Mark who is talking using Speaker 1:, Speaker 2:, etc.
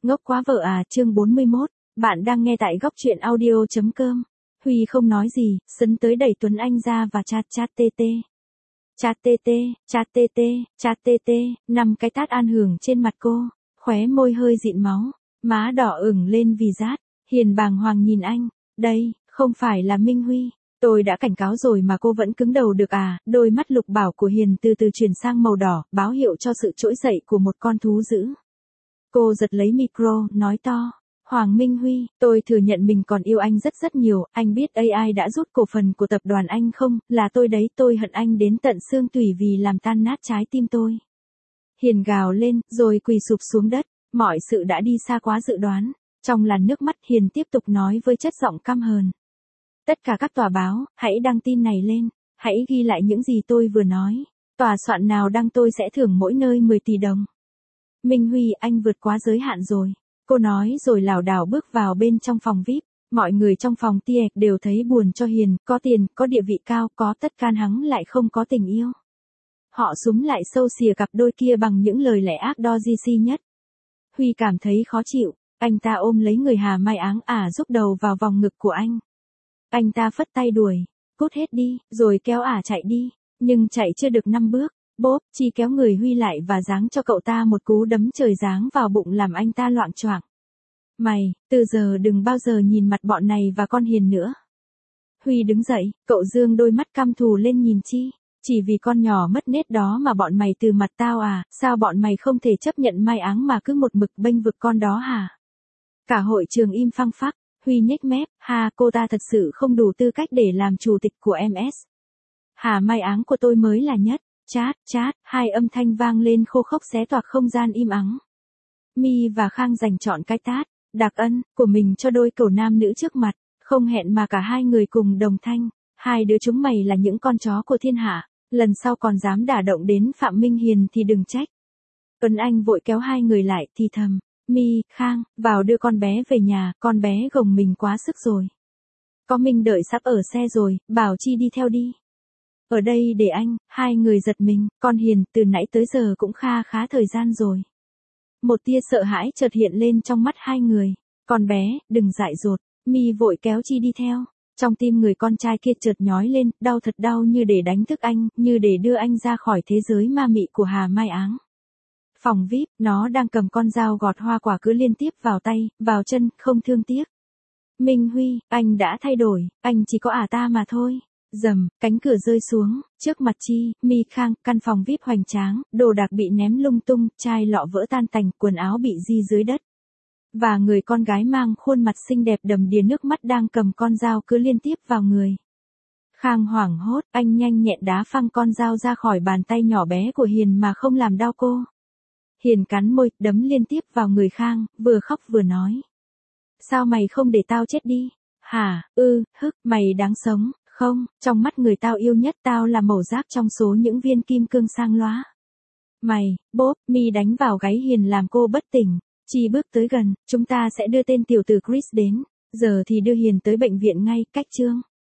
Speaker 1: Ngốc quá vợ à, chương 41, bạn đang nghe tại góc truyện audio.com. Huy không nói gì, sấn tới đẩy Tuấn Anh ra và chat tê, 5 cái tát an hưởng trên mặt cô, khóe môi hơi dịn máu, má đỏ ửng lên vì rát. Hiền bàng hoàng nhìn anh, đây, không phải là Minh Huy. Tôi đã cảnh cáo rồi mà cô vẫn cứng đầu được à? Đôi mắt lục bảo của Hiền từ từ chuyển sang màu đỏ, báo hiệu cho sự trỗi dậy của một con thú dữ. Cô giật lấy micro, nói to. Hoàng Minh Huy, tôi thừa nhận mình còn yêu anh rất rất nhiều, anh biết AI đã rút cổ phần của tập đoàn anh không, là tôi đấy, tôi hận anh đến tận xương tủy vì làm tan nát trái tim tôi. Hiền gào lên, rồi quỳ sụp xuống đất, mọi sự đã đi xa quá dự đoán. Trong làn nước mắt Hiền tiếp tục nói với chất giọng căm hờn. Tất cả các tòa báo, hãy đăng tin này lên, hãy ghi lại những gì tôi vừa nói. Tòa soạn nào đăng tôi sẽ thưởng mỗi nơi 10 tỷ đồng. Minh Huy, anh vượt quá giới hạn rồi. Cô nói rồi lảo đảo bước vào bên trong phòng VIP. Mọi người trong phòng tiệc đều thấy buồn cho Hiền, có tiền, có địa vị cao, có tất can hắn lại không có tình yêu. Họ súm lại sâu xìa cặp đôi kia bằng những lời lẽ ác đo nhất. Huy cảm thấy khó chịu, anh ta ôm lấy người Hà Mai Áng rúc đầu vào vòng ngực của anh. Anh ta phất tay đuổi, cút hết đi, rồi kéo chạy đi, nhưng chạy chưa được 5 bước. Bốp, Chi kéo người Huy lại và giáng cho cậu ta một cú đấm trời giáng vào bụng làm anh ta loạng choạng. Mày, từ giờ đừng bao giờ nhìn mặt bọn này và con Hiền nữa. Huy đứng dậy, cậu dương đôi mắt căm thù lên nhìn Chi. Chỉ vì con nhỏ mất nết đó mà bọn mày từ mặt tao à, sao bọn mày không thể chấp nhận Mai Áng mà cứ một mực bênh vực con đó hả? Cả hội trường im phăng phắc, Huy nhếch mép, cô ta thật sự không đủ tư cách để làm chủ tịch của MS. Hà Mai Áng của tôi mới là nhất. Chát, hai âm thanh vang lên khô khốc xé toạc không gian im ắng. My và Khang dành chọn cái tát, đặc ân, của mình cho đôi cẩu nam nữ trước mặt, không hẹn mà cả hai người cùng đồng thanh. Hai đứa chúng mày là những con chó của thiên hạ, lần sau còn dám đả động đến Phạm Minh Hiền thì đừng trách. Tuấn Anh vội kéo hai người lại thì thầm, My, Khang, vào đưa con bé về nhà, con bé gồng mình quá sức rồi. Có Minh đợi sắp ở xe rồi, bảo Chi đi theo đi. Ở đây để anh, hai người giật mình, con Hiền từ nãy tới giờ cũng khá thời gian rồi. Một tia sợ hãi chợt hiện lên trong mắt hai người, con bé, đừng dại dột, My vội kéo Chi đi theo. Trong tim người con trai kia chợt nhói lên, đau thật đau như để đánh thức anh, như để đưa anh ra khỏi thế giới ma mị của Hà Mai Áng. Phòng VIP, nó đang cầm con dao gọt hoa quả cứ liên tiếp vào tay, vào chân, không thương tiếc. Minh Huy, anh đã thay đổi, anh chỉ có ta mà thôi. Rầm, cánh cửa rơi xuống, trước mặt Chi, My, Khang, căn phòng VIP hoành tráng, đồ đạc bị ném lung tung, chai lọ vỡ tan tành, quần áo bị di dưới đất. Và người con gái mang khuôn mặt xinh đẹp đầm đìa nước mắt đang cầm con dao cứ liên tiếp vào người. Khang hoảng hốt, anh nhanh nhẹn đá phăng con dao ra khỏi bàn tay nhỏ bé của Hiền mà không làm đau cô. Hiền cắn môi, đấm liên tiếp vào người Khang, vừa khóc vừa nói. Sao mày không để tao chết đi? Hả, mày đáng sống. Không, trong mắt người tao yêu nhất tao là mẩu rác trong số những viên kim cương sang lóa. Mày, bốp, My đánh vào gáy Hiền làm cô bất tỉnh. Chi bước tới gần, chúng ta sẽ đưa tên tiểu tử Chris đến. Giờ thì đưa Hiền tới bệnh viện ngay, cách Trương.